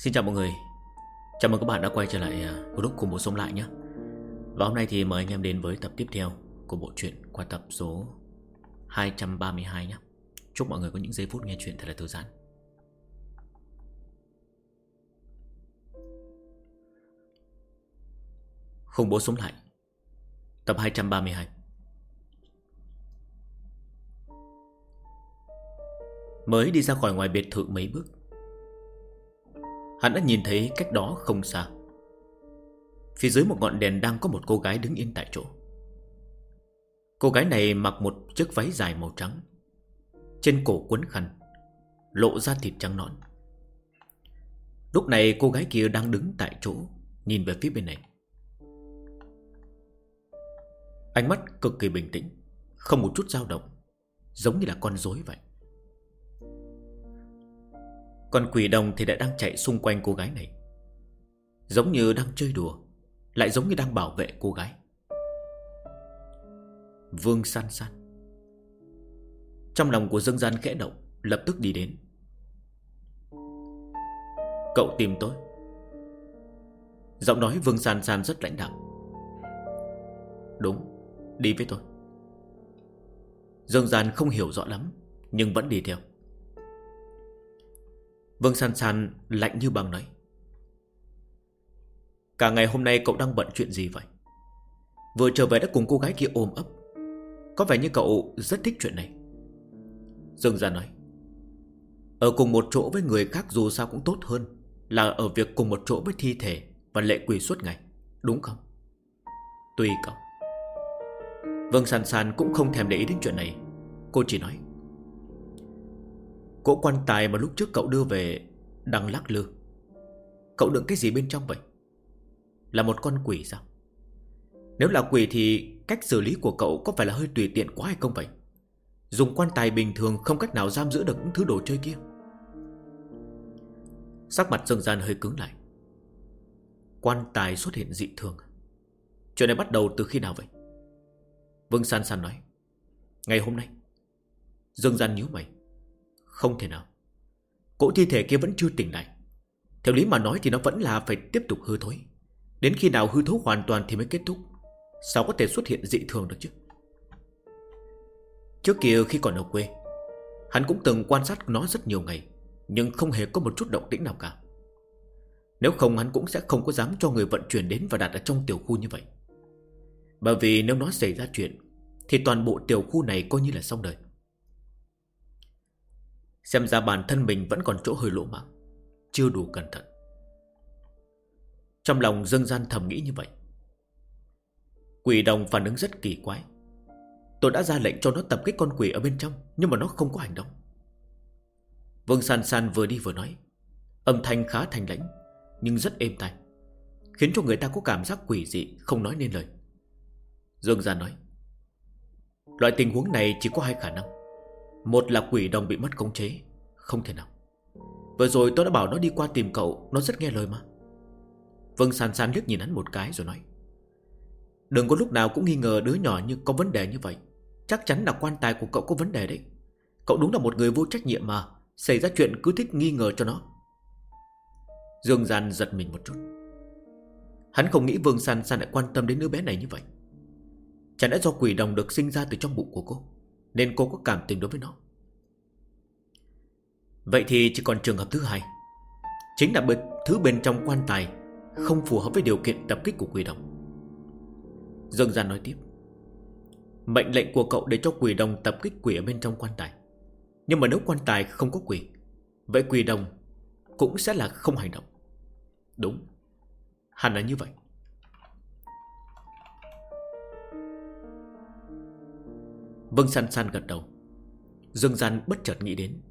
Xin chào mọi người. Chào mừng các bạn đã quay trở lại group cùng bố sống lại nhé. Và hôm nay thì mời anh em đến với tập tiếp theo của bộ truyện qua tập số 232 nhé. Chúc mọi người có những giây phút nghe chuyện thật là thư giãn. Khủng bố sống lại, tập 232. Mới đi ra khỏi ngoài biệt thự mấy bước, hắn đã nhìn thấy cách đó không xa, phía dưới một ngọn đèn đang có một cô gái đứng yên tại chỗ. Cô gái này mặc một chiếc váy dài màu trắng, trên cổ quấn khăn, lộ ra thịt trắng nõn. Lúc này cô gái kia đang đứng tại chỗ, nhìn về phía bên này. Ánh mắt cực kỳ bình tĩnh, không một chút dao động, giống như là con rối vậy. Còn quỷ đồng thì đã đang chạy xung quanh cô gái này, giống như đang chơi đùa, lại giống như đang bảo vệ cô gái. Vương San San. Trong lòng của Dương Gian khẽ động, lập tức đi đến. Cậu tìm tôi? Giọng nói Vương San San rất lãnh đạm. Đúng, đi với tôi. Dương Gian không hiểu rõ lắm, nhưng vẫn đi theo. Vương San San lạnh như băng nói: Cả ngày hôm nay cậu đang bận chuyện gì vậy? Vừa trở về đã cùng cô gái kia ôm ấp, có vẻ như cậu rất thích chuyện này. Dương Gian nói: Ở cùng một chỗ với người khác dù sao cũng tốt hơn là ở việc cùng một chỗ với thi thể và lệ quỷ suốt ngày, đúng không? Tùy cậu. Vương San San cũng không thèm để ý đến chuyện này. Cô chỉ nói: Cỗ quan tài mà lúc trước cậu đưa về đang lắc lư, cậu đựng cái gì bên trong vậy? Là một con quỷ sao? Nếu là quỷ thì cách xử lý của cậu có phải là hơi tùy tiện quá hay không vậy? Dùng quan tài bình thường không cách nào giam giữ được những thứ đồ chơi kia. Sắc mặt Dương Gian hơi cứng lại. Quan tài xuất hiện dị thường. Chuyện này bắt đầu từ khi nào vậy? Vương San San nói: Ngày hôm nay. Dương Gian nhíu mày. Không thể nào, cỗ thi thể kia vẫn chưa tỉnh lại. Theo lý mà nói thì nó vẫn là phải tiếp tục hư thối. Đến khi nào hư thối hoàn toàn thì mới kết thúc. Sao có thể xuất hiện dị thường được chứ? Trước kia khi còn ở quê, hắn cũng từng quan sát nó rất nhiều ngày, nhưng không hề có một chút động tĩnh nào cả. Nếu không hắn cũng sẽ không có dám cho người vận chuyển đến và đặt ở trong tiểu khu như vậy. Bởi vì nếu nó xảy ra chuyện thì toàn bộ tiểu khu này coi như là xong đời. Xem ra bản thân mình vẫn còn chỗ hơi lỗ mãng, chưa đủ cẩn thận. Trong lòng Dương Gian thầm nghĩ như vậy. Quỷ đồng phản ứng rất kỳ quái. Tôi đã ra lệnh cho nó tập kích con quỷ ở bên trong, nhưng mà nó không có hành động. Vương San San vừa đi vừa nói, âm thanh khá thanh lãnh, nhưng rất êm tai, khiến cho người ta có cảm giác quỷ dị, không nói nên lời. Dương Gian nói: Loại tình huống này chỉ có hai khả năng. Một là quỷ đồng bị mất khống chế. Không thể nào. Vừa rồi tôi đã bảo nó đi qua tìm cậu, nó rất nghe lời mà. Vương San San liếc nhìn hắn một cái rồi nói: Đừng có lúc nào cũng nghi ngờ đứa nhỏ như có vấn đề như vậy. Chắc chắn là quan tài của cậu có vấn đề đấy. Cậu đúng là một người vô trách nhiệm mà, xảy ra chuyện cứ thích nghi ngờ cho nó. Dương Gian giật mình một chút. Hắn không nghĩ Vương San San lại quan tâm đến đứa bé này như vậy. Chẳng lẽ do quỷ đồng được sinh ra từ trong bụng của cô, nên cô có cảm tình đối với nó? Vậy thì chỉ còn trường hợp thứ hai, chính là thứ bên trong quan tài không phù hợp với điều kiện tập kích của quỷ đồng. Dương Gian nói tiếp: Mệnh lệnh của cậu để cho quỷ đồng tập kích quỷ ở bên trong quan tài. Nhưng mà nếu quan tài không có quỷ, vậy quỷ đồng cũng sẽ là không hành động. Đúng, hẳn là như vậy. Vương San San gật đầu. Dương Gian bất chợt nghĩ đến,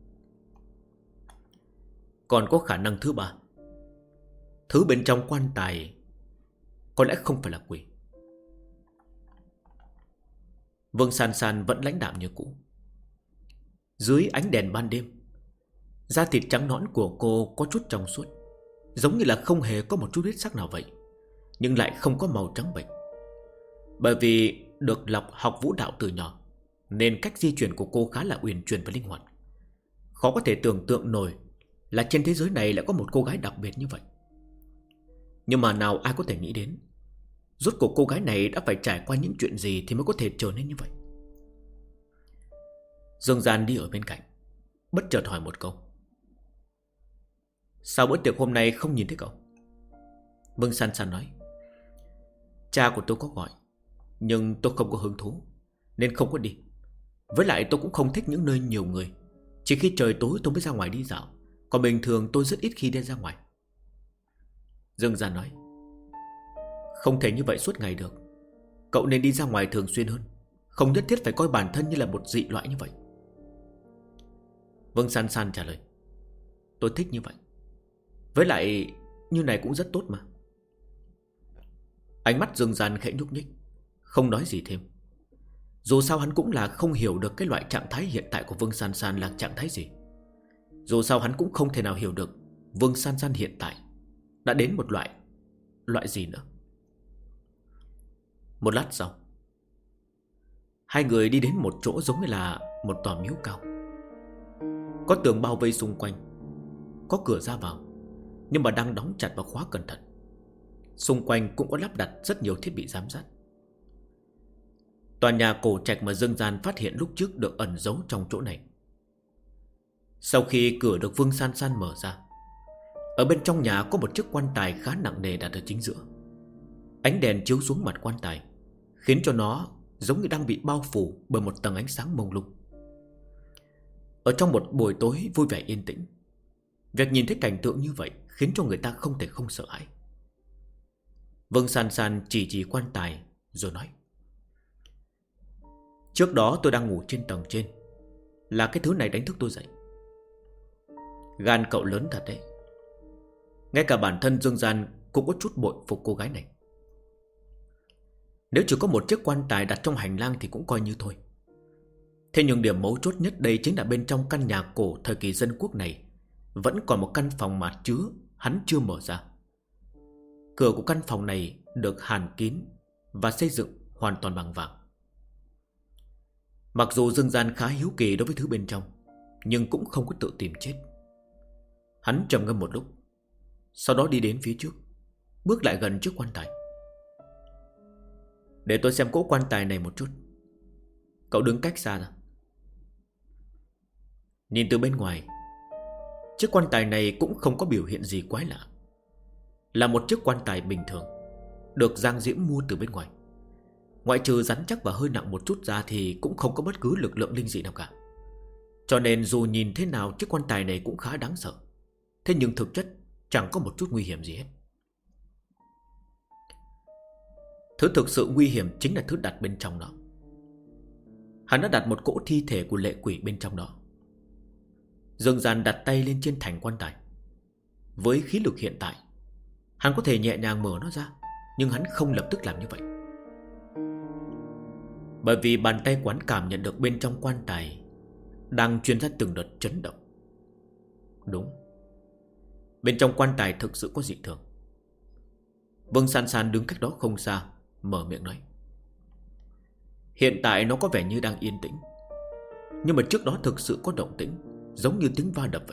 còn có khả năng thứ ba. Thứ bên trong quan tài có lẽ không phải là quỷ. Vương San San vẫn lãnh đạm như cũ. Dưới ánh đèn ban đêm, da thịt trắng nõn của cô có chút trong suốt, giống như là không hề có một chút huyết sắc nào vậy, nhưng lại không có màu trắng bệch. Bởi vì được học vũ đạo từ nhỏ, nên cách di chuyển của cô khá là uyển chuyển và linh hoạt. Khó có thể tưởng tượng nổi là trên thế giới này lại có một cô gái đặc biệt như vậy. Nhưng mà nào ai có thể nghĩ đến, rốt cuộc cô gái này đã phải trải qua những chuyện gì thì mới có thể trở nên như vậy. Dương Gian đi ở bên cạnh, bất chợt hỏi một câu: sao bữa tiệc hôm nay không nhìn thấy cậu? Vương San San nói: cha của tôi có gọi, nhưng tôi không có hứng thú nên không có đi. Với lại tôi cũng không thích những nơi nhiều người. Chỉ khi trời tối tôi mới ra ngoài đi dạo, còn bình thường tôi rất ít khi đi ra ngoài. Dương Gian nói: không thể như vậy suốt ngày được. Cậu nên đi ra ngoài thường xuyên hơn, không nhất thiết phải coi bản thân như là một dị loại như vậy. Vương San San trả lời: tôi thích như vậy. Với lại như này cũng rất tốt mà. Ánh mắt Dương Gian khẽ nhúc nhích, không nói gì thêm. Dù sao hắn cũng là không hiểu được cái loại trạng thái hiện tại của Vương San San là trạng thái gì. Dù sao hắn cũng không thể nào hiểu được Vương San San hiện tại đã đến một loại gì nữa. Một lát sau, hai người đi đến một chỗ giống như là một tòa miếu cao. Có tường bao vây xung quanh, có cửa ra vào, nhưng mà đang đóng chặt và khóa cẩn thận. Xung quanh cũng có lắp đặt rất nhiều thiết bị giám sát. Tòa nhà cổ trạch mà Dương Gian phát hiện lúc trước được ẩn giấu trong chỗ này. Sau khi cửa được Vương San San mở ra, ở bên trong nhà có một chiếc quan tài khá nặng nề đặt ở chính giữa. Ánh đèn chiếu xuống mặt quan tài, khiến cho nó giống như đang bị bao phủ bởi một tầng ánh sáng mông lung. Ở trong một buổi tối vui vẻ yên tĩnh, việc nhìn thấy cảnh tượng như vậy khiến cho người ta không thể không sợ hãi. Vương San San chỉ quan tài rồi nói: trước đó tôi đang ngủ trên tầng trên, là cái thứ này đánh thức tôi dậy. Gan cậu lớn thật đấy. Ngay cả bản thân Dương Gian cũng có chút bội phục cô gái này. Nếu chỉ có một chiếc quan tài đặt trong hành lang thì cũng coi như thôi. Thế nhưng điểm mấu chốt nhất đây chính là bên trong căn nhà cổ thời kỳ dân quốc này vẫn còn một căn phòng mà chứa hắn chưa mở ra. Cửa của căn phòng này được hàn kín và xây dựng hoàn toàn bằng vàng. Mặc dù Dương Gian khá hiếu kỳ đối với thứ bên trong, nhưng cũng không có tự tìm chết. Hắn trầm ngâm một lúc, sau đó đi đến phía trước, bước lại gần trước quan tài. Để tôi xem cỗ quan tài này một chút. Cậu đứng cách xa ra. Nhìn từ bên ngoài, chiếc quan tài này cũng không có biểu hiện gì quái lạ. Là một chiếc quan tài bình thường, được Giang Diễm mua từ bên ngoài. Ngoại trừ rắn chắc và hơi nặng một chút ra thì cũng không có bất cứ lực lượng linh dị nào cả. Cho nên dù nhìn thế nào chiếc quan tài này cũng khá đáng sợ. Thế nhưng thực chất chẳng có một chút nguy hiểm gì hết. Thứ thực sự nguy hiểm chính là thứ đặt bên trong đó. Hắn đã đặt một cỗ thi thể của lệ quỷ bên trong đó. Dương Gian đặt tay lên trên thành quan tài. Với khí lực hiện tại, hắn có thể nhẹ nhàng mở nó ra, nhưng hắn không lập tức làm như vậy. Bởi vì bàn tay quán cảm nhận được bên trong quan tài đang truyền ra từng đợt chấn động. Đúng, bên trong quan tài thực sự có dị thường. Vương San San đứng cách đó không xa, mở miệng nói: hiện tại nó có vẻ như đang yên tĩnh, nhưng mà trước đó thực sự có động tĩnh, giống như tiếng va đập vậy.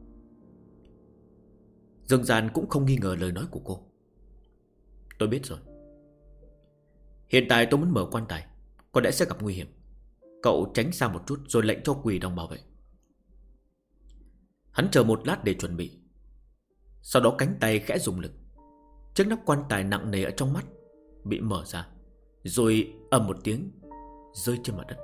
Dương Gian cũng không nghi ngờ lời nói của cô. Tôi biết rồi. Hiện tại tôi muốn mở quan tài, có lẽ sẽ gặp nguy hiểm. Cậu tránh xa một chút rồi lệnh cho quỷ đồng bảo vệ. Hắn chờ một lát để chuẩn bị. Sau đó cánh tay khẽ dùng lực, chiếc nắp quan tài nặng nề ở trong mắt bị mở ra, rồi ầm một tiếng rơi trên mặt đất.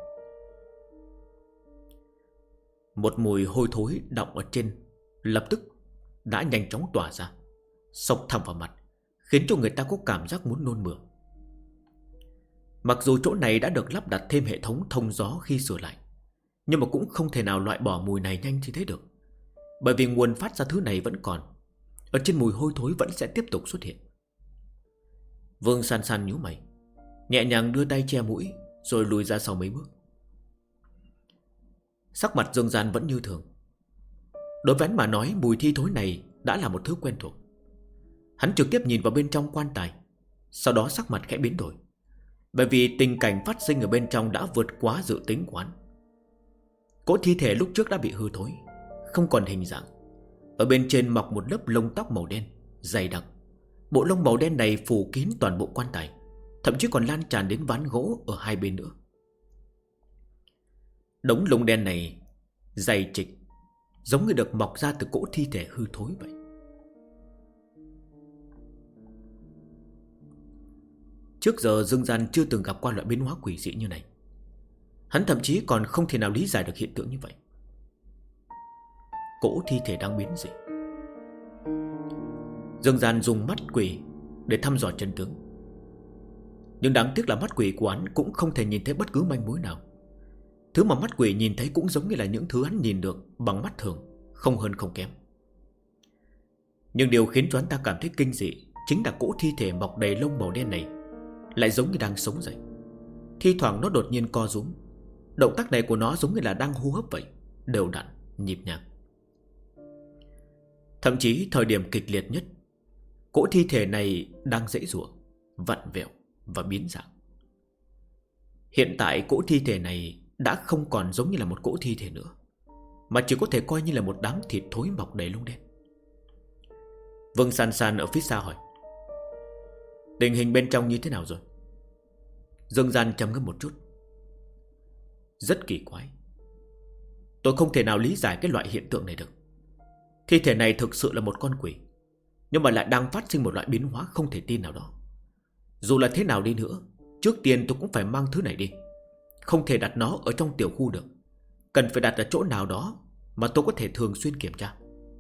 Một mùi hôi thối đọng ở trên lập tức đã nhanh chóng tỏa ra, xộc thẳng vào mặt, khiến cho người ta có cảm giác muốn nôn mửa. Mặc dù chỗ này đã được lắp đặt thêm hệ thống thông gió khi sửa lại, nhưng mà cũng không thể nào loại bỏ mùi này nhanh như thế được. Bởi vì nguồn phát ra thứ này vẫn còn, ở trên mùi hôi thối vẫn sẽ tiếp tục xuất hiện. Vương San San nhíu mày, nhẹ nhàng đưa tay che mũi, rồi lùi ra sau mấy bước. Sắc mặt Dương Gian vẫn như thường. Đối với hắn mà nói, mùi thi thối này đã là một thứ quen thuộc. Hắn trực tiếp nhìn vào bên trong quan tài, sau đó sắc mặt khẽ biến đổi, bởi vì tình cảnh phát sinh ở bên trong đã vượt quá dự tính của hắn. Cỗ thi thể lúc trước đã bị hư thối, không còn hình dạng, Ở bên trên mọc một lớp lông tóc màu đen dày đặc. Bộ lông màu đen này phủ kín toàn bộ quan tài, thậm chí còn lan tràn đến ván gỗ ở hai bên nữa. Đống lông đen này dày trịch, giống như được mọc ra từ cỗ thi thể hư thối vậy. Trước giờ Dương Gian chưa từng gặp qua loại biến hóa quỷ dị như này. Hắn thậm chí còn không thể nào lý giải được hiện tượng như vậy. Cỗ thi thể đang biến dị. Dương Gian dùng mắt quỷ để thăm dò chân tướng. Nhưng đáng tiếc là mắt quỷ của hắn cũng không thể nhìn thấy bất cứ manh mối nào. Thứ mà mắt quỷ nhìn thấy cũng giống như là những thứ hắn nhìn được bằng mắt thường, không hơn không kém. Nhưng điều khiến cho hắn ta cảm thấy kinh dị chính là cỗ thi thể mọc đầy lông màu đen này lại giống như đang sống dậy. Thi thoảng nó đột nhiên co rúm. Động tác này của nó giống như là đang hô hấp vậy, đều đặn, nhịp nhàng. Thậm chí thời điểm kịch liệt nhất, cỗ thi thể này đang giãy giụa, vặn vẹo và biến dạng. Hiện tại cỗ thi thể này đã không còn giống như là một cỗ thi thể nữa, mà chỉ có thể coi như là một đám thịt thối mọc đầy lông đen. Vương San San ở phía xa hỏi: tình hình bên trong như thế nào rồi? Dương Gian trầm ngâm một chút. Rất kỳ quái. Tôi không thể nào lý giải cái loại hiện tượng này được. Thi thể này thực sự là một con quỷ, nhưng mà lại đang phát sinh một loại biến hóa không thể tin nào đó. Dù là thế nào đi nữa, trước tiên tôi cũng phải mang thứ này đi. Không thể đặt nó ở trong tiểu khu được. Cần phải đặt ở chỗ nào đó mà tôi có thể thường xuyên kiểm tra.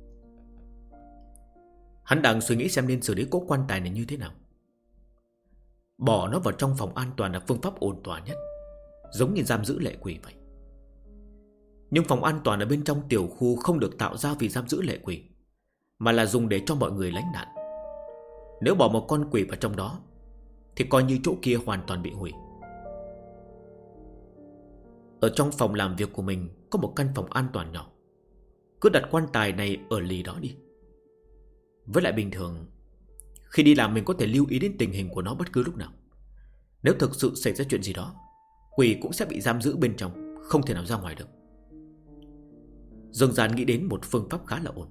Hắn đang suy nghĩ xem nên xử lý cỗ quan tài này như thế nào. Bỏ nó vào trong phòng an toàn là phương pháp ổn thỏa nhất, giống như giam giữ lệ quỷ vậy. Nhưng phòng an toàn ở bên trong tiểu khu không được tạo ra vì giam giữ lệ quỷ, mà là dùng để cho mọi người lánh nạn. Nếu bỏ một con quỷ vào trong đó thì coi như chỗ kia hoàn toàn bị hủy. Ở trong phòng làm việc của mình có một căn phòng an toàn nhỏ. Cứ đặt quan tài này ở lì đó đi. Với lại bình thường khi đi làm mình có thể lưu ý đến tình hình của nó bất cứ lúc nào. Nếu thực sự xảy ra chuyện gì đó, quỷ cũng sẽ bị giam giữ bên trong, không thể nào ra ngoài được. Dương Gian nghĩ đến một phương pháp khá là ổn.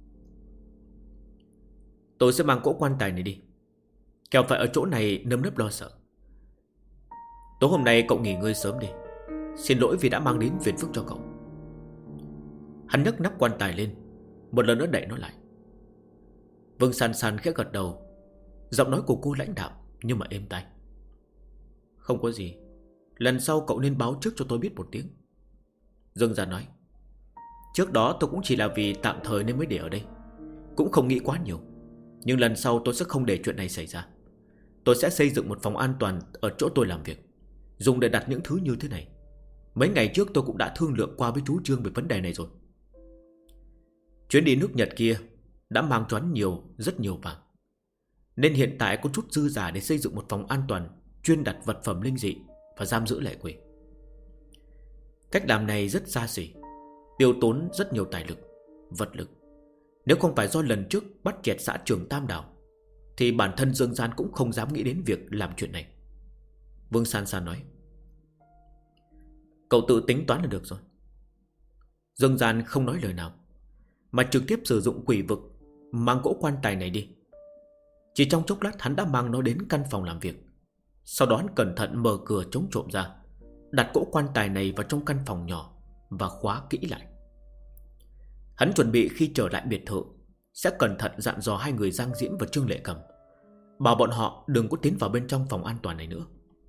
Tôi sẽ mang cỗ quan tài này đi, kẻo phải ở chỗ này nơm nớp lo sợ. Tối hôm nay cậu nghỉ ngơi sớm đi. Xin lỗi vì đã mang đến phiền phức cho cậu. Hắn nhấc nắp quan tài lên, một lần nữa đậy nó lại. Vương San San khẽ gật đầu. Giọng nói của cô lãnh đạm nhưng mà êm tai. Không có gì, lần sau cậu nên báo trước cho tôi biết một tiếng. Dương Gian nói: trước đó tôi cũng chỉ là vì tạm thời nên mới để ở đây, cũng không nghĩ quá nhiều. Nhưng lần sau tôi sẽ không để chuyện này xảy ra. Tôi sẽ xây dựng một phòng an toàn ở chỗ tôi làm việc, dùng để đặt những thứ như thế này. Mấy ngày trước tôi cũng đã thương lượng qua với chú Trương về vấn đề này rồi. Chuyến đi nước Nhật kia đã mang cho hắn rất nhiều vàng, nên hiện tại có chút dư giả để xây dựng một phòng an toàn chuyên đặt vật phẩm linh dị và giam giữ lệ quỷ. Cách làm này rất xa xỉ, tiêu tốn rất nhiều tài lực, vật lực. Nếu không phải do lần trước bắt chẹt xã trưởng Tam Đảo, thì bản thân Dương Gian cũng không dám nghĩ đến việc làm chuyện này. Vương San San nói: cậu tự tính toán là được rồi. Dương Gian không nói lời nào, mà trực tiếp sử dụng quỷ vực mang cỗ quan tài này đi. Chỉ trong chốc lát hắn đã mang nó đến căn phòng làm việc. Sau đó hắn cẩn thận mở cửa chống trộm ra, đặt cỗ quan tài này vào trong căn phòng nhỏ và khóa kỹ lại. Hắn chuẩn bị khi trở lại biệt thự sẽ cẩn thận dặn dò hai người Giang Diễm và Trương Lệ Cầm, bảo bọn họ đừng có tiến vào bên trong phòng an toàn này nữa.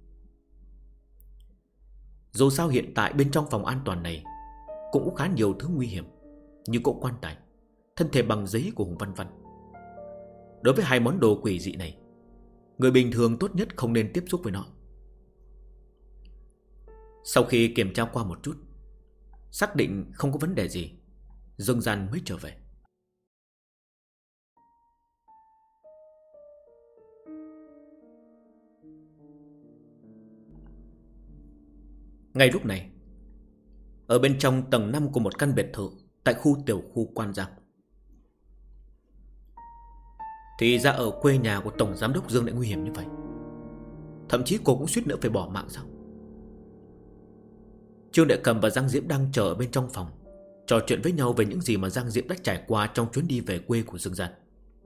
Dù sao hiện tại bên trong phòng an toàn này cũng có khá nhiều thứ nguy hiểm, như cỗ quan tài, thân thể bằng giấy của Hùng Văn Văn. Đối với hai món đồ quỷ dị này, người bình thường tốt nhất không nên tiếp xúc với nó. Sau khi kiểm tra qua một chút, xác định không có vấn đề gì, Dương Gian mới trở về. Ngay lúc này, ở bên trong tầng 5 của một căn biệt thự tại khu tiểu khu Quan Giang, thì ra ở quê nhà của Tổng Giám đốc Dương lại nguy hiểm như vậy. Thậm chí cô cũng suýt nữa phải bỏ mạng sao. Trương Đệ Cầm và Giang Diễm đang chờ ở bên trong phòng, trò chuyện với nhau về những gì mà Giang Diễm đã trải qua trong chuyến đi về quê của Dương Gian.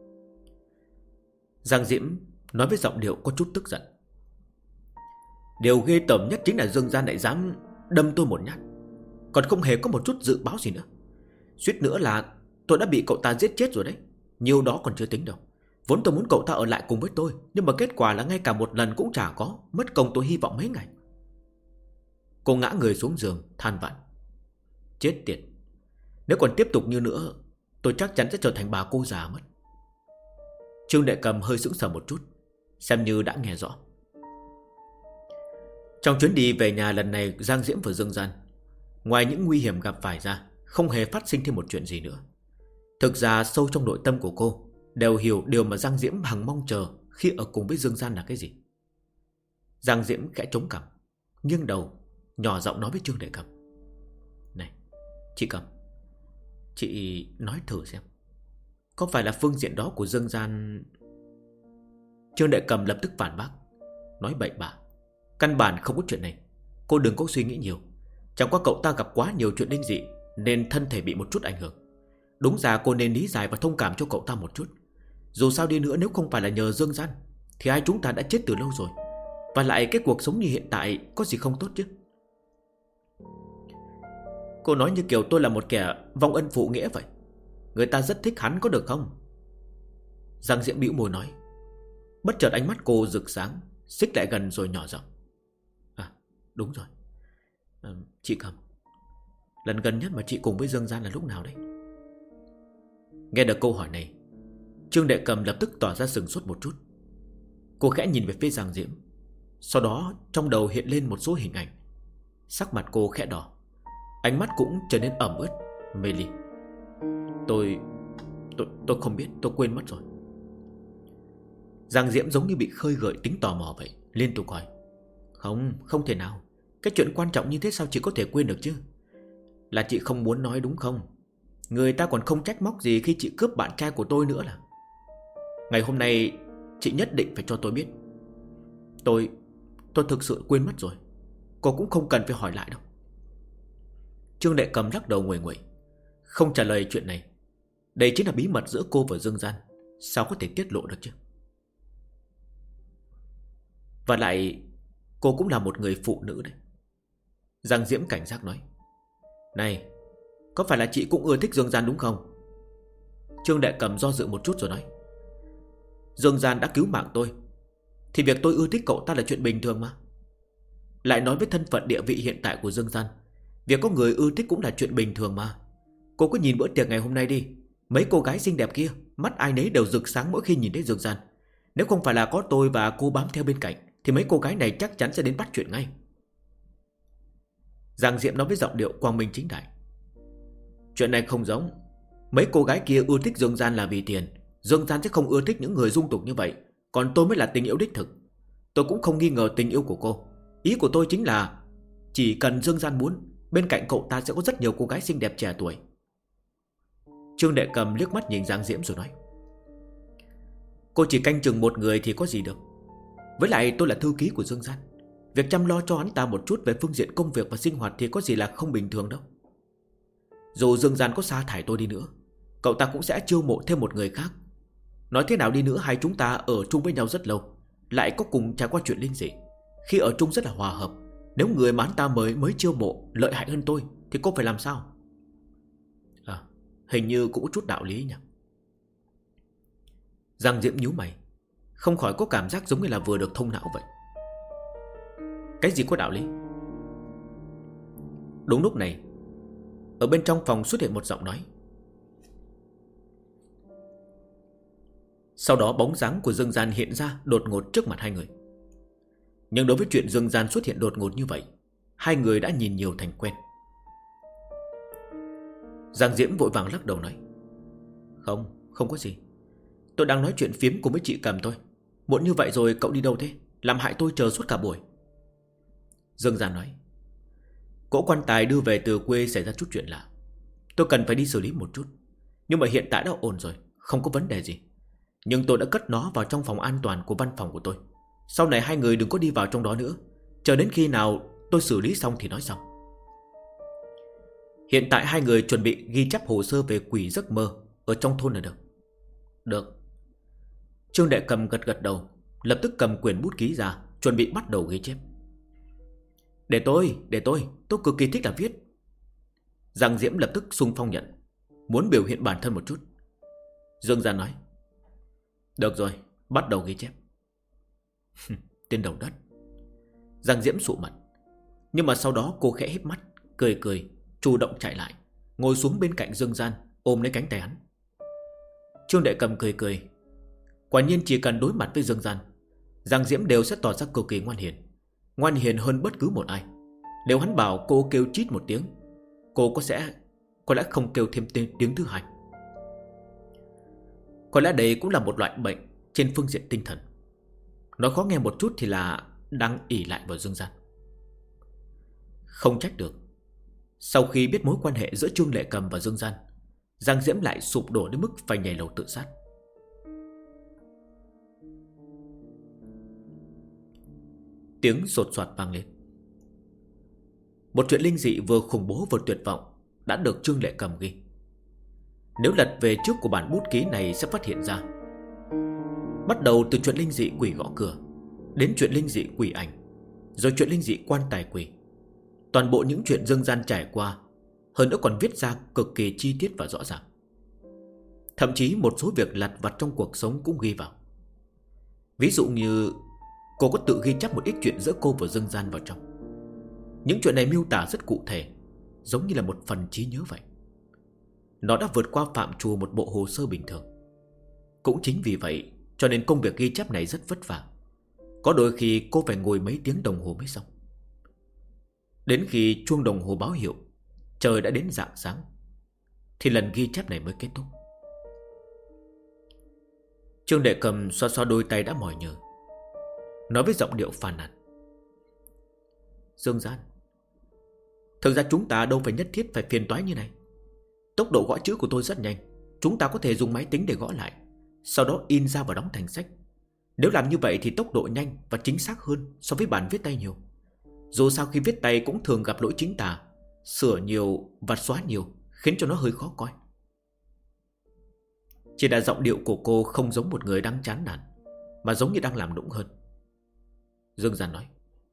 Giang Diễm nói với giọng điệu có chút tức giận. Điều ghê tởm nhất chính là Dương Gian lại dám đâm tôi một nhát, còn không hề có một chút dự báo gì nữa. Suýt nữa là tôi đã bị cậu ta giết chết rồi đấy. Nhiều đó còn chưa tính đâu. Vốn tôi muốn cậu ta ở lại cùng với tôi, nhưng mà kết quả là ngay cả một lần cũng chả có. Mất công tôi hy vọng mấy ngày. Cô ngã người xuống giường than vãn. Chết tiệt, nếu còn tiếp tục như nữa, tôi chắc chắn sẽ trở thành bà cô già mất. Trương Đệ Cầm hơi sững sờ một chút, xem như đã nghe rõ. Trong chuyến đi về nhà lần này, Giang Diễm và Dương Gian, ngoài những nguy hiểm gặp phải ra, không hề phát sinh thêm một chuyện gì nữa. Thực ra sâu trong nội tâm của cô đều hiểu điều mà Giang Diễm hằng mong chờ khi ở cùng với Dương Gian là cái gì. Giang Diễm khẽ chống cằm, nghiêng đầu, nhỏ giọng nói với Trương Đệ Cầm. Này, chị Cầm, chị nói thử xem, có phải là phương diện đó của Dương Gian? Trương Đệ Cầm lập tức phản bác, nói bậy bạ. Căn bản không có chuyện này. Cô đừng có suy nghĩ nhiều. Chẳng qua cậu ta gặp quá nhiều chuyện linh dị nên thân thể bị một chút ảnh hưởng. Đúng ra cô nên lý giải và thông cảm cho cậu ta một chút. Dù sao đi nữa, nếu không phải là nhờ Dương Gian thì hai chúng ta đã chết từ lâu rồi. Và lại cái cuộc sống như hiện tại có gì không tốt chứ? Cô nói như kiểu tôi là một kẻ vong ân phụ nghĩa vậy. Người ta rất thích hắn có được không? Giang Diễm bĩu môi nói. Bất chợt ánh mắt cô rực sáng, xích lại gần rồi nhỏ giọng. À đúng rồi, chị Cầm, lần gần nhất mà chị cùng với Dương Gian là lúc nào đấy? Nghe được câu hỏi này, Trương Đệ Cầm lập tức tỏ ra sừng sốt một chút. Cô khẽ nhìn về phía Giang Diễm, sau đó trong đầu hiện lên một số hình ảnh. Sắc mặt cô khẽ đỏ, ánh mắt cũng trở nên ẩm ướt, mê ly. Tôi không biết, tôi quên mất rồi. Giang Diễm giống như bị khơi gợi tính tò mò vậy, liên tục hỏi. Không thể nào. Cái chuyện quan trọng như thế sao chị có thể quên được chứ? Là chị không muốn nói đúng không? Người ta còn không trách móc gì khi chị cướp bạn trai của tôi nữa là. Ngày hôm nay chị nhất định phải cho tôi biết. Tôi thực sự quên mất rồi. Cô cũng không cần phải hỏi lại đâu. Trương Đệ Cầm lắc đầu nguội nguội, không trả lời chuyện này. Đây chính là bí mật giữa cô và Dương Gian, sao có thể tiết lộ được chứ? Và lại cô cũng là một người phụ nữ đấy. Giang Diễm cảnh giác nói. Này, có phải là chị cũng ưa thích Dương Gian đúng không? Trương Đệ Cầm do dự một chút rồi nói. Dương Gian đã cứu mạng tôi, thì việc tôi ưa thích cậu ta là chuyện bình thường mà. Lại nói với thân phận địa vị hiện tại của Dương Gian, việc có người ưa thích cũng là chuyện bình thường mà. Cô cứ nhìn bữa tiệc ngày hôm nay đi. Mấy cô gái xinh đẹp kia, mắt ai nấy đều rực sáng mỗi khi nhìn thấy Dương Gian. Nếu không phải là có tôi và cô bám theo bên cạnh thì mấy cô gái này chắc chắn sẽ đến bắt chuyện ngay. Giang Diệm nói với giọng điệu quang minh chính đại. Chuyện này không giống. Mấy cô gái kia ưa thích Dương Gian là vì tiền. Dương Gian sẽ không ưa thích những người dung tục như vậy. Còn tôi mới là tình yêu đích thực. Tôi cũng không nghi ngờ tình yêu của cô. Ý của tôi chính là chỉ cần Dương Gian muốn, bên cạnh cậu ta sẽ có rất nhiều cô gái xinh đẹp trẻ tuổi. Trương Đệ Cầm liếc mắt nhìn Giang Diễm rồi nói. Cô chỉ canh chừng một người thì có gì được. Với lại tôi là thư ký của Dương Gian. Việc chăm lo cho hắn ta một chút về phương diện công việc và sinh hoạt thì có gì là không bình thường đâu. Dù Dương Gian có sa thải tôi đi nữa, cậu ta cũng sẽ chiêu mộ thêm một người khác. Nói thế nào đi nữa, hai chúng ta ở chung với nhau rất lâu, lại có cùng trải qua chuyện linh dị. Khi ở chung rất là hòa hợp. Nếu người mà hắn ta mới chiêu mộ lợi hại hơn tôi thì cô phải làm sao? Hình như cũng có chút đạo lý nhỉ. Giang Diễm nhíu mày, không khỏi có cảm giác giống như là vừa được thông não vậy. Cái gì có đạo lý? Đúng lúc này, ở bên trong phòng xuất hiện một giọng nói. Sau đó bóng dáng của Dương Gian hiện ra đột ngột trước mặt hai người. Nhưng đối với chuyện Dương Gian xuất hiện đột ngột như vậy, hai người đã nhìn nhiều thành quen. Giang Diễm vội vàng lắc đầu nói. Không có gì. Tôi đang nói chuyện phiếm cùng với chị Cầm thôi. Muộn như vậy rồi cậu đi đâu thế? Làm hại tôi chờ suốt cả buổi. Dương Gian nói. Cỗ quan tài đưa về từ quê xảy ra chút chuyện lạ. Tôi cần phải đi xử lý một chút. Nhưng mà hiện tại đã ổn rồi, không có vấn đề gì. Nhưng tôi đã cất nó vào trong phòng an toàn của văn phòng của tôi. Sau này hai người đừng có đi vào trong đó nữa. Chờ đến khi nào tôi xử lý xong thì nói xong. Hiện tại hai người chuẩn bị ghi chép hồ sơ về quỷ giấc mơ ở trong thôn là được. Được. Trương Đệ Cầm gật gật đầu, lập tức cầm quyển bút ký ra, chuẩn bị bắt đầu ghi chép. Để tôi cực kỳ thích là viết. Giang Diễm lập tức xung phong nhận, muốn biểu hiện bản thân một chút. Dương Gian nói, được rồi, bắt đầu ghi chép. Tên đầu đất. Giang Diễm sụ mặt, nhưng mà sau đó cô khẽ híp mắt, cười cười, chủ động chạy lại, ngồi xuống bên cạnh Dương Gian, ôm lấy cánh tay hắn. Trương Đệ Cầm cười cười. Quả nhiên chỉ cần đối mặt với Dương Gian, Giang Diễm đều sẽ tỏ ra cực kỳ ngoan hiền hơn bất cứ một ai. Nếu hắn bảo cô kêu chít một tiếng, cô có lẽ không kêu thêm tiếng thứ hai. Có lẽ đây cũng là một loại bệnh trên phương diện tinh thần. Nói khó nghe một chút thì là đang ỷ lại vào Dương Gian. Không trách được, sau khi biết mối quan hệ giữa Trương Lệ Cầm và Dương Gian, Giang Diễm lại sụp đổ đến mức phải nhảy lầu tự sát. Tiếng sột soạt vang lên. Một chuyện linh dị vừa khủng bố vừa tuyệt vọng đã được Trương Lệ Cầm ghi. Nếu lật về trước của bản bút ký này sẽ phát hiện ra, bắt đầu từ chuyện linh dị quỷ gõ cửa, đến chuyện linh dị quỷ ảnh, rồi chuyện linh dị quan tài quỷ. Toàn bộ những chuyện Dương Gian trải qua, hơn nữa còn viết ra cực kỳ chi tiết và rõ ràng. Thậm chí một số việc lặt vặt trong cuộc sống cũng ghi vào. Ví dụ như cô có tự ghi chép một ít chuyện giữa cô và Dương Gian vào trong. Những chuyện này miêu tả rất cụ thể, giống như là một phần trí nhớ vậy. Nó đã vượt qua phạm trù một bộ hồ sơ bình thường. Cũng chính vì vậy cho nên công việc ghi chép này rất vất vả. Có đôi khi cô phải ngồi mấy tiếng đồng hồ mới xong. Đến khi chuông đồng hồ báo hiệu trời đã đến rạng sáng thì lần ghi chép này mới kết thúc. Trương Đệ Cầm xoa xoa đôi tay đã mỏi nhừ, nói với giọng điệu phàn nàn, Dương Gian, thực ra chúng ta đâu phải nhất thiết phải phiền toái như này. Tốc độ gõ chữ của tôi rất nhanh, chúng ta có thể dùng máy tính để gõ lại, sau đó in ra và đóng thành sách. Nếu làm như vậy thì tốc độ nhanh và chính xác hơn so với bản viết tay nhiều. Dù sao khi viết tay cũng thường gặp lỗi chính tả, sửa nhiều và xóa nhiều, khiến cho nó hơi khó coi. Chỉ là giọng điệu của cô không giống một người đang chán nản, mà giống như đang làm nũng hơn. Dương Gian nói,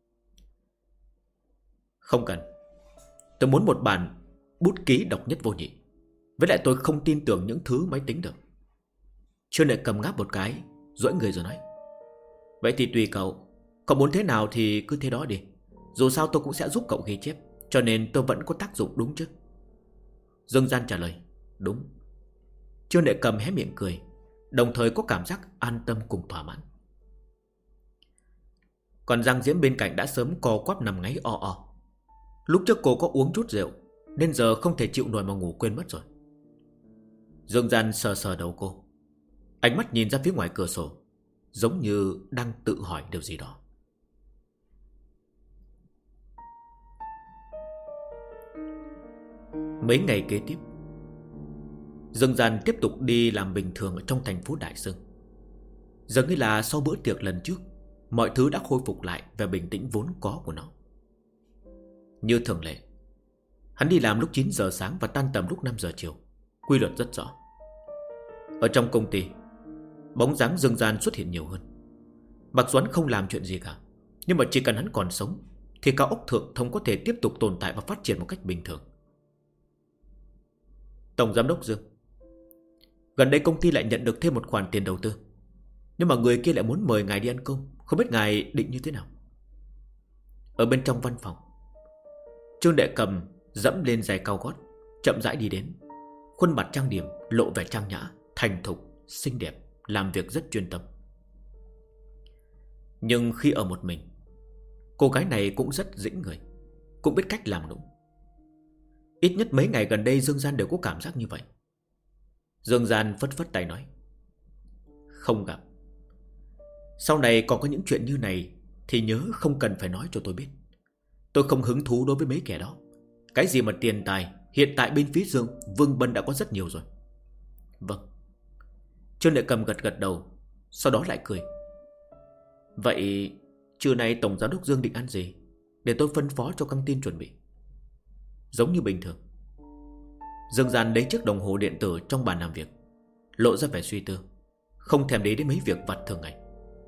không cần, tôi muốn một bản bút ký độc nhất vô nhị. Với lại tôi không tin tưởng những thứ máy tính được. Trương Đệ Cầm ngáp một cái, duỗi người rồi nói, vậy thì tùy cậu, cậu muốn thế nào thì cứ thế đó đi. Dù sao tôi cũng sẽ giúp cậu ghi chép, cho nên tôi vẫn có tác dụng đúng chứ? Dương Gian trả lời, đúng. Trương Đệ Cầm hé miệng cười, đồng thời có cảm giác an tâm cùng thỏa mãn. Còn Giang Diễm bên cạnh đã sớm co quắp nằm ngáy o o. Lúc trước cô có uống chút rượu, nên giờ không thể chịu nổi mà ngủ quên mất rồi. Dương Gian sờ sờ đầu cô, ánh mắt nhìn ra phía ngoài cửa sổ, giống như đang tự hỏi điều gì đó. Mấy ngày kế tiếp, Dương Gian tiếp tục đi làm bình thường ở trong thành phố Đại Sương. Dường như là sau bữa tiệc lần trước, mọi thứ đã khôi phục lại vẻ bình tĩnh vốn có của nó. Như thường lệ, hắn đi làm lúc 9 giờ sáng và tan tầm lúc 5 giờ chiều. Quy luật rất rõ. Ở trong công ty, bóng dáng Dương Gian xuất hiện nhiều hơn. Mặc dù hắn không làm chuyện gì cả, nhưng mà chỉ cần hắn còn sống thì cao ốc Thượng Thông có thể tiếp tục tồn tại và phát triển một cách bình thường. Tổng giám đốc Dương, gần đây công ty lại nhận được thêm một khoản tiền đầu tư, nhưng mà người kia lại muốn mời ngài đi ăn cơm. Không biết ngài định như thế nào? Ở bên trong văn phòng, Trương Đệ Cầm dẫm lên giày cao gót, chậm rãi đi đến. Khuôn mặt trang điểm, lộ vẻ trang nhã, thành thục, xinh đẹp, làm việc rất chuyên tâm. Nhưng khi ở một mình, cô gái này cũng rất dĩnh người, cũng biết cách làm nũng. Ít nhất mấy ngày gần đây Dương Gian đều có cảm giác như vậy. Dương Gian phất phất tay nói, không gặp. Sau này còn có những chuyện như này thì nhớ không cần phải nói cho tôi biết. Tôi không hứng thú đối với mấy kẻ đó. Cái gì mà tiền tài, hiện tại bên phía Vương Bân đã có rất nhiều rồi. Vâng. Trương Đệ Cầm gật gật đầu, sau đó lại cười. Vậy trưa nay Tổng Giám đốc Dương định ăn gì, để tôi phân phó cho căng tin chuẩn bị. Giống như bình thường. Dương Gian lấy chiếc đồng hồ điện tử trong bàn làm việc, lộ ra vẻ suy tư, không thèm để đến mấy việc vặt thường ngày.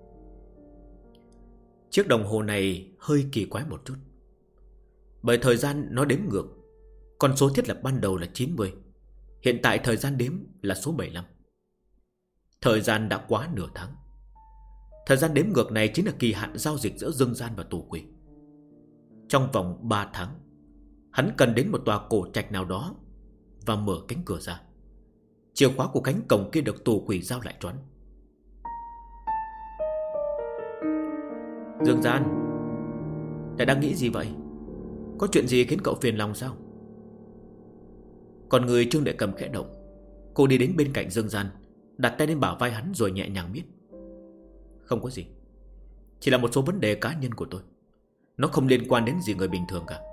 Chiếc đồng hồ này hơi kỳ quái một chút, bởi thời gian nó đếm ngược. Con số thiết lập ban đầu là 90, hiện tại thời gian đếm là số 75. Thời gian đã quá nửa tháng. Thời gian đếm ngược này chính là kỳ hạn giao dịch giữa Dương Gian và tù quỷ. Trong vòng 3 tháng, hắn cần đến một tòa cổ trạch nào đó và mở cánh cửa ra. Chìa khóa của cánh cổng kia được tù quỷ giao lại cho hắn. Dương Gian, lại đang nghĩ gì vậy? Có chuyện gì khiến cậu phiền lòng sao? Còn người Trương Đệ Cầm khẽ động. Cô đi đến bên cạnh Dương Gian, đặt tay lên bả vai hắn rồi nhẹ nhàng miết. Không có gì, chỉ là một số vấn đề cá nhân của tôi. Nó không liên quan đến gì người bình thường cả.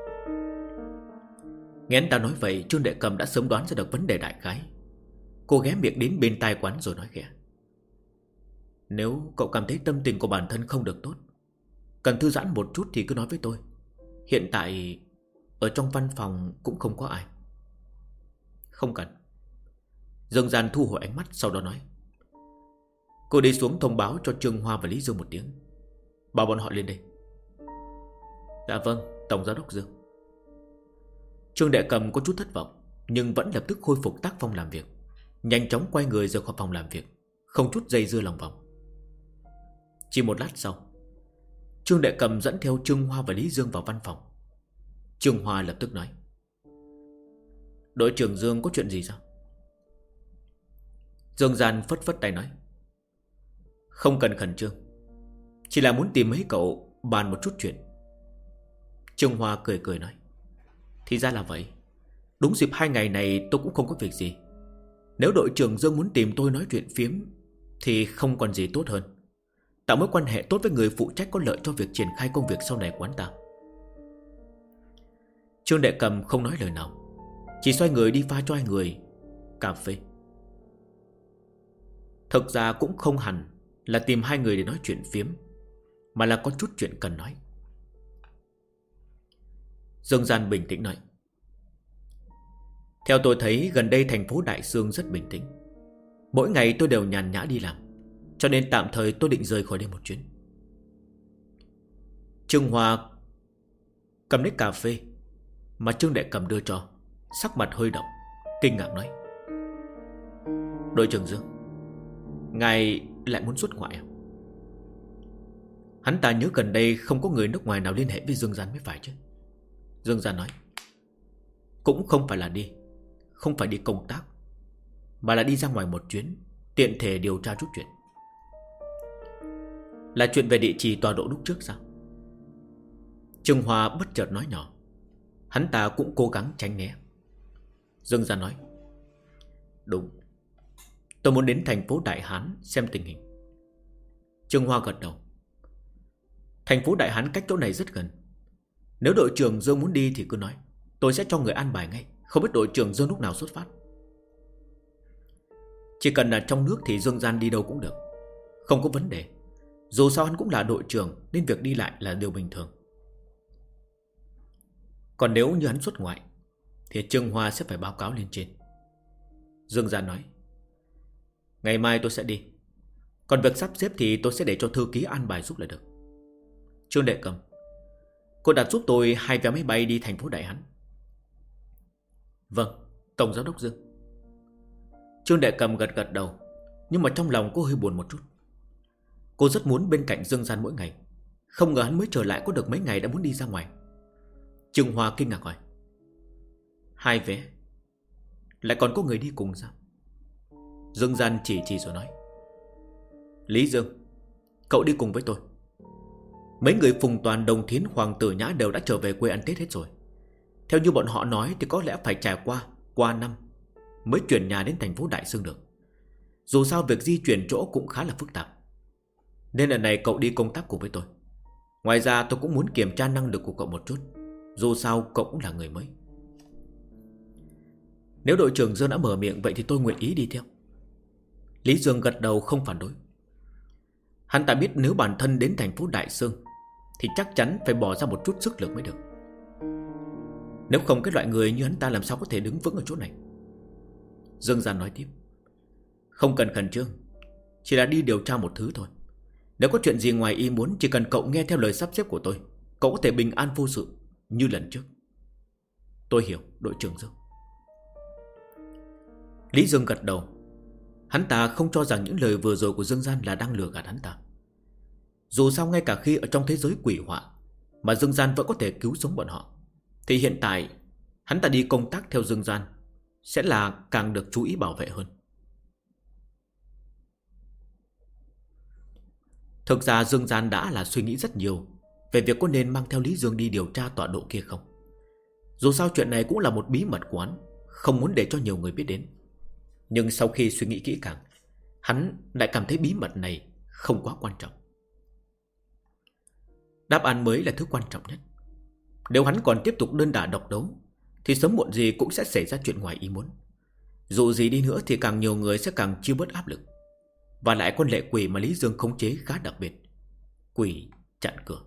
Nghe anh ta nói vậy, Trương Đệ Cầm đã sớm đoán ra được vấn đề đại khái. Cô ghé miệng đến bên tai quán rồi nói khẽ. Nếu cậu cảm thấy tâm tình của bản thân không được tốt, cần thư giãn một chút thì cứ nói với tôi. Hiện tại ở trong văn phòng cũng không có ai. Không cần. Dương Gian thu hồi ánh mắt, sau đó nói. Cô đi xuống thông báo cho Trương Hoa và Lý Dương một tiếng, bảo bọn họ lên đây. Dạ vâng, Tổng Giám đốc Dương. Trương Đệ Cầm có chút thất vọng, nhưng vẫn lập tức khôi phục tác phong làm việc, nhanh chóng quay người rời khỏi phòng làm việc, không chút dây dưa lòng vòng. Chỉ một lát sau, Trương Đệ Cầm dẫn theo Trương Hoa và Lý Dương vào văn phòng. Trương Hoa lập tức nói. Đội trưởng Dương có chuyện gì sao? Dương Gian phất phất tay nói. Không cần khẩn trương, chỉ là muốn tìm mấy cậu bàn một chút chuyện. Trương Hoa cười cười nói. Thì ra là vậy. Đúng dịp 2 ngày này tôi cũng không có việc gì. Nếu đội trưởng Dương muốn tìm tôi nói chuyện phiếm thì không còn gì tốt hơn. Tạo mối quan hệ tốt với người phụ trách có lợi cho việc triển khai công việc sau này của quán ta. Trương Đệ Cầm không nói lời nào, chỉ xoay người đi pha cho 2 người cà phê. Thực ra cũng không hẳn là tìm 2 người để nói chuyện phiếm, mà là có chút chuyện cần nói. Dương Gian bình tĩnh nói. Theo tôi thấy gần đây thành phố Đại Sương rất bình tĩnh. Mỗi ngày tôi đều nhàn nhã đi làm, cho nên tạm thời tôi định rời khỏi đây một chuyến. Trương Hoa cầm lấy cà phê mà Trương Đệ Cầm đưa cho, sắc mặt hơi động, kinh ngạc nói. Đội trưởng Dương, ngài lại muốn xuất ngoại à? Hắn ta nhớ gần đây không có người nước ngoài nào liên hệ với Dương Gian mới phải chứ. Dương Gian nói. Cũng không phải là đi, không phải đi công tác, mà là đi ra ngoài một chuyến, tiện thể điều tra chút chuyện. Là chuyện về địa chỉ tọa độ lúc trước sao? Trương Hoa bất chợt nói nhỏ. Hắn ta cũng cố gắng tránh né. Dương Gian nói. Đúng, tôi muốn đến thành phố Đại Hán xem tình hình. Trương Hoa gật đầu. Thành phố Đại Hán cách chỗ này rất gần. Nếu đội trưởng Dương muốn đi thì cứ nói, tôi sẽ cho người an bài ngay. Không biết đội trưởng Dương lúc nào xuất phát. Chỉ cần là trong nước thì Dương Gian đi đâu cũng được, không có vấn đề. Dù sao hắn cũng là đội trưởng, nên việc đi lại là điều bình thường. Còn nếu như hắn xuất ngoại thì Trương Hoa sẽ phải báo cáo lên trên. Dương Gian nói. Ngày mai tôi sẽ đi, còn việc sắp xếp thì tôi sẽ để cho thư ký an bài giúp là được. Trương Đệ Cầm, cô đặt giúp tôi 2 vé máy bay đi thành phố Đại Hán. Vâng, Tổng Giám đốc Dương. Trương Đệ Cầm gật gật đầu, nhưng mà trong lòng cô hơi buồn một chút. Cô rất muốn bên cạnh Dương Gian mỗi ngày, không ngờ hắn mới trở lại có được mấy ngày đã muốn đi ra ngoài. Trương Hoa kinh ngạc hỏi. 2 vé? Lại còn có người đi cùng sao? Dương Gian chỉ rồi nói. Lý Dương, cậu đi cùng với tôi. Mấy người Phùng Toàn, Đồng Thiến, Hoàng Tử Nhã đều đã trở về quê ăn Tết hết rồi. Theo như bọn họ nói thì có lẽ phải trải qua năm mới chuyển nhà đến thành phố Đại Sương được. Dù sao việc di chuyển chỗ cũng khá là phức tạp, nên lần này cậu đi công tác cùng với tôi. Ngoài ra tôi cũng muốn kiểm tra năng lực của cậu một chút, dù sao cậu cũng là người mới. Nếu đội trưởng Dương đã mở miệng vậy thì tôi nguyện ý đi theo. Lý Dương gật đầu không phản đối. Hắn ta biết nếu bản thân đến thành phố Đại Sương thì chắc chắn phải bỏ ra một chút sức lực mới được. Nếu không cái loại người như hắn ta làm sao có thể đứng vững ở chỗ này. Dương Gian nói tiếp. Không cần khẩn trương, chỉ là đi điều tra một thứ thôi. Nếu có chuyện gì ngoài ý muốn, chỉ cần cậu nghe theo lời sắp xếp của tôi, cậu có thể bình an vô sự như lần trước. Tôi hiểu, đội trưởng Dương. Lý Dương gật đầu. Hắn ta không cho rằng những lời vừa rồi của Dương Gian là đang lừa gạt hắn ta. Dù sao ngay cả khi ở trong thế giới quỷ họa mà Dương Gian vẫn có thể cứu sống bọn họ, thì hiện tại hắn ta đi công tác theo Dương Gian sẽ là càng được chú ý bảo vệ hơn. Thực ra Dương Gian đã là suy nghĩ rất nhiều về việc có nên mang theo Lý Dương đi điều tra tọa độ kia không. Dù sao chuyện này cũng là một bí mật của hắn, không muốn để cho nhiều người biết đến. Nhưng sau khi suy nghĩ kỹ càng, hắn lại cảm thấy bí mật này không quá quan trọng. Đáp án mới là thứ quan trọng nhất. Nếu hắn còn tiếp tục đơn đả độc đấu thì sớm muộn gì cũng sẽ xảy ra chuyện ngoài ý muốn. Dù gì đi nữa thì càng nhiều người sẽ càng chia bớt áp lực. Và lại con lệ quỷ mà Lý Dương khống chế khá đặc biệt. Quỷ chặn cửa.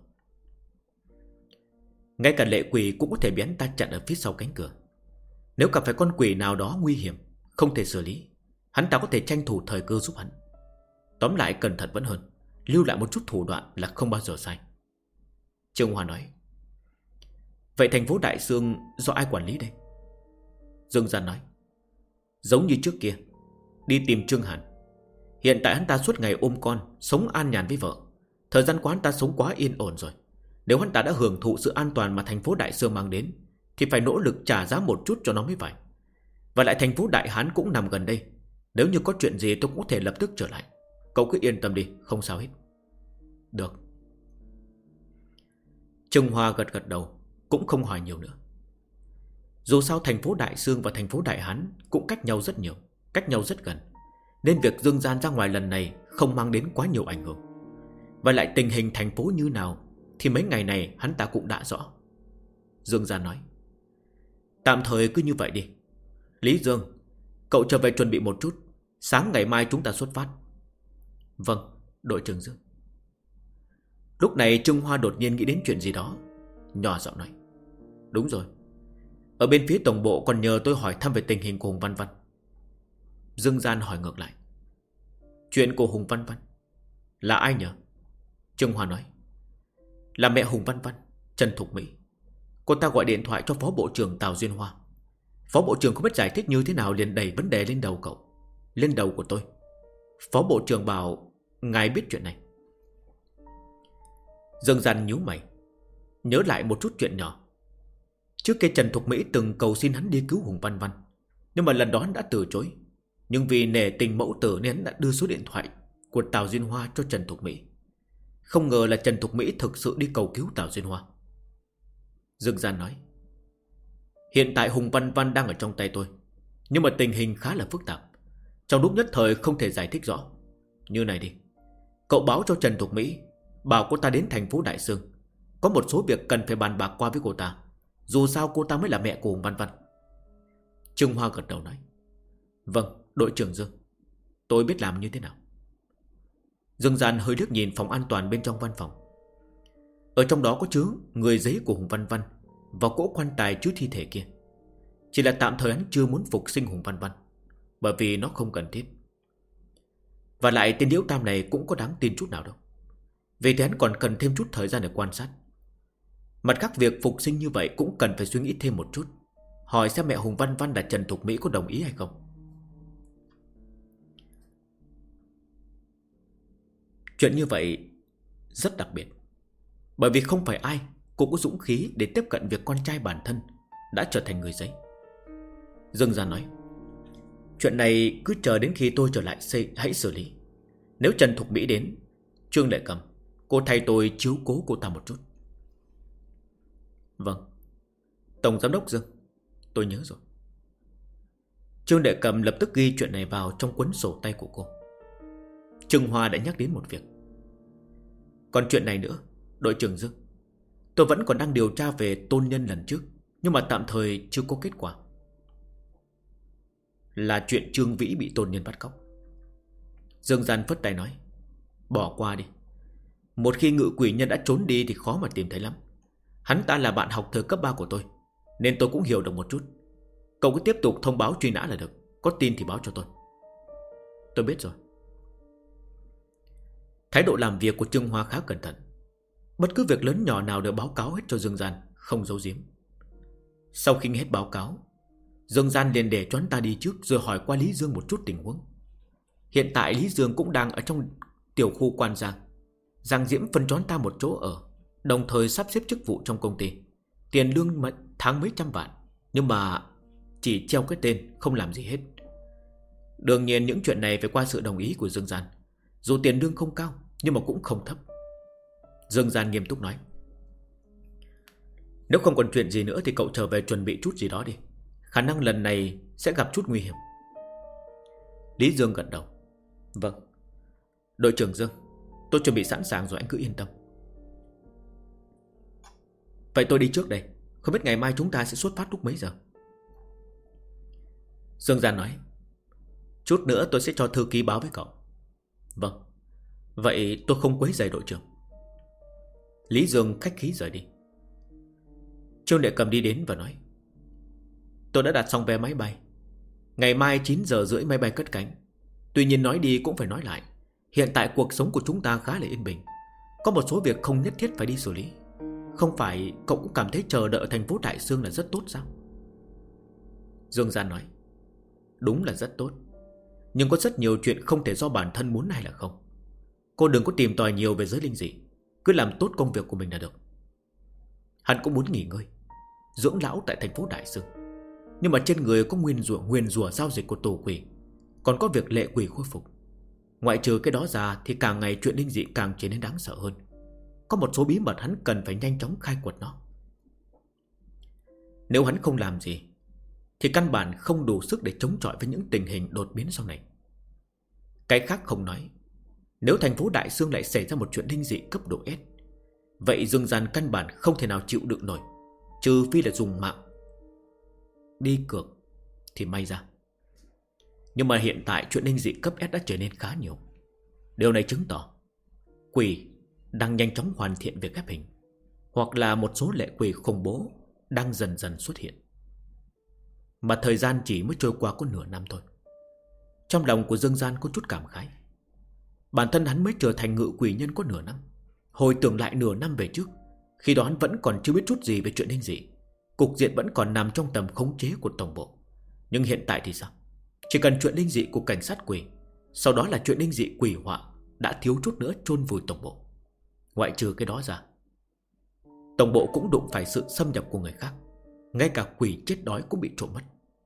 Ngay cả lệ quỷ cũng có thể bị hắn ta chặn ở phía sau cánh cửa. Nếu gặp phải con quỷ nào đó nguy hiểm, không thể xử lý, hắn ta có thể tranh thủ thời cơ giúp hắn. Tóm lại cẩn thận vẫn hơn, lưu lại một chút thủ đoạn là không bao giờ sai. Trương Hoa nói. Vậy thành phố Đại Sương do ai quản lý đây? Dương Gian nói. Giống như trước kia, đi tìm Trương Hàn. Hiện tại hắn ta suốt ngày ôm con, sống an nhàn với vợ. Thời gian qua hắn ta sống quá yên ổn rồi. Nếu hắn ta đã hưởng thụ sự an toàn mà thành phố Đại Sương mang đến, thì phải nỗ lực trả giá một chút cho nó mới phải. Và lại thành phố Đại Hán cũng nằm gần đây. Nếu như có chuyện gì tôi cũng có thể lập tức trở lại. Cậu cứ yên tâm đi, không sao hết. Được. Trương Hoa gật đầu, cũng không hỏi nhiều nữa. Dù sao thành phố Đại Sương và thành phố Đại Hán cũng cách nhau rất nhiều, cách nhau rất gần, nên việc Dương Gian ra ngoài lần này không mang đến quá nhiều ảnh hưởng. Và lại tình hình thành phố như nào thì mấy ngày này hắn ta cũng đã rõ. Dương Gian nói. Tạm thời cứ như vậy đi. Lý Dương, cậu trở về chuẩn bị một chút, sáng ngày mai chúng ta xuất phát. Vâng, đội trưởng Dương. Lúc này Trương Hoa đột nhiên nghĩ đến chuyện gì đó, nhỏ giọng nói. Đúng rồi, ở bên phía tổng bộ còn nhờ tôi hỏi thăm về tình hình của Hùng Văn Văn. Dương Gian hỏi ngược lại. Chuyện của Hùng Văn Văn là ai nhờ? Trương Hoa nói. Là mẹ Hùng Văn Văn, Trần Thục Mỹ. Cô ta gọi điện thoại cho Phó Bộ trưởng Tào Duyên Hoa. Phó Bộ trưởng không biết giải thích như thế nào liền đẩy vấn đề lên đầu cậu, lên đầu của tôi. Phó Bộ trưởng bảo ngài biết chuyện này. Dương Gian nhíu mày, nhớ lại một chút chuyện nhỏ. Trước kia Trần Thục Mỹ từng cầu xin hắn đi cứu Hùng Văn Văn, nhưng mà lần đó hắn đã từ chối. Nhưng vì nể tình mẫu tử nên hắn đã đưa số điện thoại của Tào Duyên Hoa cho Trần Thục Mỹ. Không ngờ là Trần Thục Mỹ thực sự đi cầu cứu Tào Duyên Hoa. Dương Gian nói. Hiện tại Hùng Văn Văn đang ở trong tay tôi, nhưng mà tình hình khá là phức tạp. Trong lúc nhất thời không thể giải thích rõ. Như này đi, cậu báo cho Trần Thục Mỹ, bảo cô ta đến thành phố Đại Sương. Có một số việc cần phải bàn bạc qua với cô ta. Dù sao cô ta mới là mẹ của Hùng Văn Văn. Trương Hoa gật đầu nói. Vâng, đội trưởng Dương, tôi biết làm như thế nào. Dương Gian hơi liếc nhìn phòng an toàn bên trong văn phòng. Ở trong đó có chứa người giấy của Hùng Văn Văn và cỗ quan tài chứa thi thể kia. Chỉ là tạm thời hắn chưa muốn phục sinh Hùng Văn Văn, bởi vì nó không cần thiết. Và lại tên Liễu Tam này cũng có đáng tin chút nào đâu. Vì thế hắn còn cần thêm chút thời gian để quan sát. Mặt khác việc phục sinh như vậy cũng cần phải suy nghĩ thêm một chút, hỏi xem mẹ Hùng Văn Văn là Trần Thục Mỹ có đồng ý hay không. Chuyện như vậy rất đặc biệt, bởi vì không phải ai cũng có dũng khí để tiếp cận việc con trai bản thân đã trở thành người giấy. Dương Gian nói. Chuyện này cứ chờ đến khi tôi trở lại hãy xử lý. Nếu Trần Thục Mỹ đến, Trương Lệ Cầm, cô thay tôi chiếu cố cô ta một chút. Vâng, Tổng Giám đốc Dương, tôi nhớ rồi. Trương Lệ Cầm lập tức ghi chuyện này vào trong cuốn sổ tay của cô. Trương Hoa đã nhắc đến một việc. Còn chuyện này nữa, đội trưởng Dương, tôi vẫn còn đang điều tra về tôn nhân lần trước, nhưng mà tạm thời chưa có kết quả. Là chuyện Trương Vĩ bị tôn nhân bắt cóc. Dương Gian phất tay nói. Bỏ qua đi. Một khi ngự quỷ nhân đã trốn đi thì khó mà tìm thấy lắm. Hắn ta là bạn học thời cấp 3 của tôi. nên tôi cũng hiểu được một chút. Cậu cứ tiếp tục thông báo truy nã là được. Có tin thì báo cho tôi. Tôi biết rồi. Thái độ làm việc của Trương Hoa khá cẩn thận. Bất cứ việc lớn nhỏ nào đều báo cáo hết cho Dương Gian, không giấu giếm. Sau khi nghe hết báo cáo, Dương Gian liền để cho hắn ta đi trước, rồi hỏi qua Lý Dương một chút tình huống. Hiện tại Lý Dương cũng đang ở trong tiểu khu Quan Giang. Giang Diễm phân cho hắn ta một chỗ ở, đồng thời sắp xếp chức vụ trong công ty. Tiền lương tháng mấy trăm vạn, nhưng mà chỉ treo cái tên, không làm gì hết. Đương nhiên những chuyện này phải qua sự đồng ý của Dương Gian. Dù tiền lương không cao, nhưng mà cũng không thấp. Dương Gian nghiêm túc nói: nếu không còn chuyện gì nữa thì cậu trở về chuẩn bị chút gì đó đi. Khả năng lần này sẽ gặp chút nguy hiểm. Lý Dương gật đầu: vâng, đội trưởng Dương, tôi chuẩn bị sẵn sàng rồi, anh cứ yên tâm. Vậy tôi đi trước đây. Không biết ngày mai chúng ta sẽ xuất phát lúc mấy giờ? Dương Gian nói: chút nữa tôi sẽ cho thư ký báo với cậu. Vâng, vậy tôi không quấy rầy đội trưởng. Lý Dương khách khí rời đi. Trương Đệ Cầm đi đến và nói: tôi đã đặt xong vé máy bay. Ngày mai 9 giờ rưỡi máy bay cất cánh. Tuy nhiên nói đi cũng phải nói lại, hiện tại cuộc sống của chúng ta khá là yên bình. Có một số việc không nhất thiết phải đi xử lý. Không phải cậu cũng cảm thấy chờ đợi ở thành phố Đại Sương là rất tốt sao? Dương Gian nói: đúng là rất tốt, nhưng có rất nhiều chuyện không thể do bản thân muốn hay là không. Cô đừng có tìm tòi nhiều về giới linh dị, cứ làm tốt công việc của mình là được. Hắn cũng muốn nghỉ ngơi, dưỡng lão tại thành phố Đại Sương. Nhưng mà trên người có nguyền rủa giao dịch của tổ quỷ, còn có việc lệ quỷ khôi phục. Ngoại trừ cái đó ra thì càng ngày chuyện linh dị càng trở nên đáng sợ hơn. Có một số bí mật hắn cần phải nhanh chóng khai quật nó. Nếu hắn không làm gì thì căn bản không đủ sức để chống chọi với những tình hình đột biến sau này. Cái khác không nói, nếu thành phố Đại Sương lại xảy ra một chuyện linh dị cấp độ S, vậy Dương Gian căn bản không thể nào chịu đựng nổi, trừ phi là dùng mạng đi cược thì may ra. Nhưng mà hiện tại chuyện linh dị cấp S đã trở nên khá nhiều. Điều này chứng tỏ quỷ đang nhanh chóng hoàn thiện việc ghép hình, hoặc là một số lệ quỷ khủng bố đang dần dần xuất hiện. Mà thời gian chỉ mới trôi qua có nửa năm thôi. Trong lòng của Dương Gian có chút cảm khái. Bản thân hắn mới trở thành ngự quỷ nhân có nửa năm. Hồi tưởng lại nửa năm về trước, khi đó hắn vẫn còn chưa biết chút gì về chuyện linh dị, cục diện vẫn còn nằm trong tầm khống chế của tổng bộ. Nhưng hiện tại thì sao? Chỉ cần chuyện linh dị của cảnh sát quỷ, sau đó là chuyện linh dị quỷ họa, đã thiếu chút nữa chôn vùi tổng bộ. Ngoại trừ cái đó ra, tổng bộ cũng đụng phải sự xâm nhập của người khác. Ngay cả quỷ chết đói cũng bị trộm mất.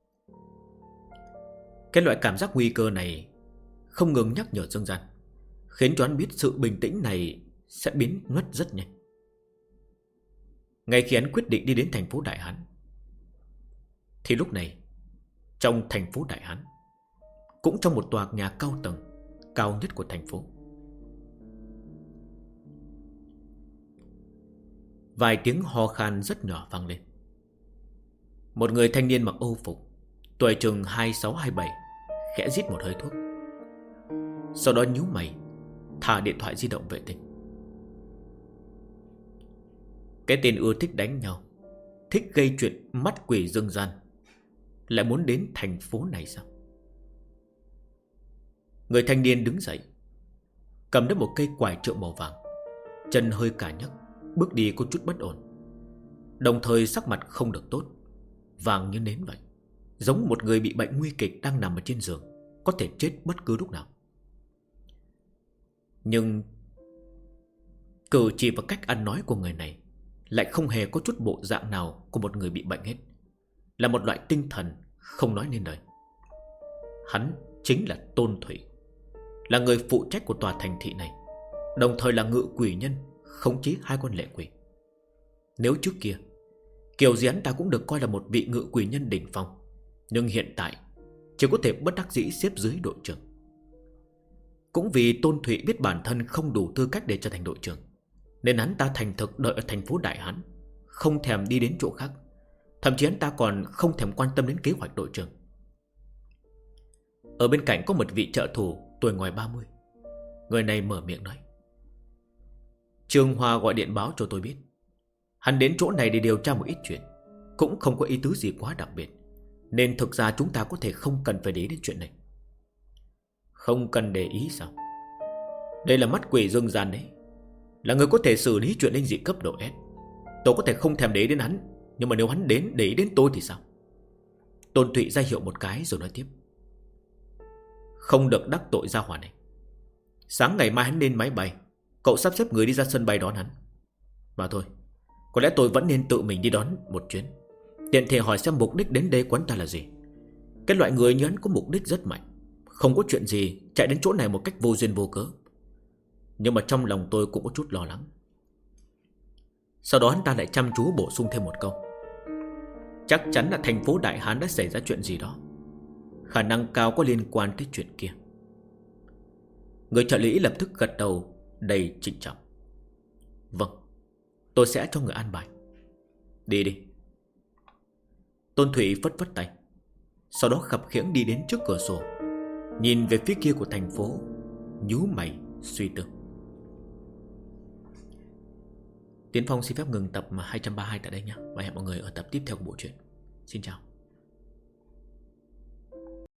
Cái loại cảm giác nguy cơ này không ngừng nhắc nhở Dương Gian, khiến cho hắn biết sự bình tĩnh này sẽ biến mất rất nhanh. Ngay khi hắn quyết định đi đến thành phố Đại Hán, thì lúc này trong thành phố Đại Hán, cũng trong một tòa nhà cao tầng, cao nhất của thành phố, vài tiếng ho khan rất nhỏ vang lên. Một người thanh niên mặc Âu phục, tuổi chừng 26-27, khẽ rít một hơi thuốc. Sau đó nhíu mày, thả điện thoại di động vệ tinh. Cái tên ưa thích đánh nhau, thích gây chuyện mắt quỷ Dương Gian lại muốn đến thành phố này sao? Người thanh niên đứng dậy, cầm đến một cây quải trượng màu vàng, chân hơi cả nhấc, bước đi có chút bất ổn, đồng thời sắc mặt không được tốt, vàng như nến vậy, giống một người bị bệnh nguy kịch đang nằm ở trên giường, có thể chết bất cứ lúc nào. Nhưng cử chỉ và cách ăn nói của người này lại không hề có chút bộ dạng nào của một người bị bệnh hết, là một loại tinh thần không nói nên lời. Hắn chính là Tôn Thủy, là người phụ trách của tòa thành thị này, đồng thời là ngự quỷ nhân khống chế 2 con lệ quỷ. Nếu trước kia kiểu gì hắn ta cũng được coi là một vị ngự quỷ nhân đỉnh phong, nhưng hiện tại chỉ có thể bất đắc dĩ xếp dưới đội trưởng. Cũng vì Tôn Thủy biết bản thân không đủ tư cách để trở thành đội trưởng, nên hắn ta thành thực đợi ở thành phố Đại Hán, không thèm đi đến chỗ khác. Thậm chí hắn ta còn không thèm quan tâm đến kế hoạch đội trưởng. Ở bên cạnh có một vị trợ thủ tuổi ngoài 30. Người này mở miệng nói: Trương Hoa gọi điện báo cho tôi biết, hắn đến chỗ này để điều tra một ít chuyện. cũng không có ý tứ gì quá đặc biệt, nên thực ra chúng ta có thể không cần phải để ý đến chuyện này. Không cần để ý sao? Đây là mắt quỷ dương gian đấy, là người có thể xử lý chuyện linh dị cấp độ S. Tôi có thể không thèm để ý đến hắn, nhưng mà nếu hắn đến để ý đến tôi thì sao? Tôn Thụy ra hiệu một cái rồi nói tiếp. Không được đắc tội gia hỏa này. Sáng ngày mai hắn lên máy bay, cậu sắp xếp người đi ra sân bay đón hắn. Mà thôi, có lẽ tôi vẫn nên tự mình đi đón một chuyến, tiện thể hỏi xem mục đích đến đây quán ta là gì. Cái loại người như hắn có mục đích rất mạnh, không có chuyện gì chạy đến chỗ này một cách vô duyên vô cớ. Nhưng mà trong lòng tôi cũng có chút lo lắng. Sau đó hắn ta lại chăm chú bổ sung thêm một câu. Chắc chắn là thành phố Đại Hán đã xảy ra chuyện gì đó, khả năng cao có liên quan tới chuyện kia. Người trợ lý lập tức gật đầu đầy trịnh trọng. Vâng, tôi sẽ cho người an bài. Đi đi. Tôn Thụy phất phất tay, sau đó khập khiễng đi đến trước cửa sổ, nhìn về phía kia của thành phố, nhíu mày suy tư. Tiến Phong xin phép ngừng tập 232 tại đây nhé, và hẹn mọi người ở tập tiếp theo của bộ truyện. Xin chào.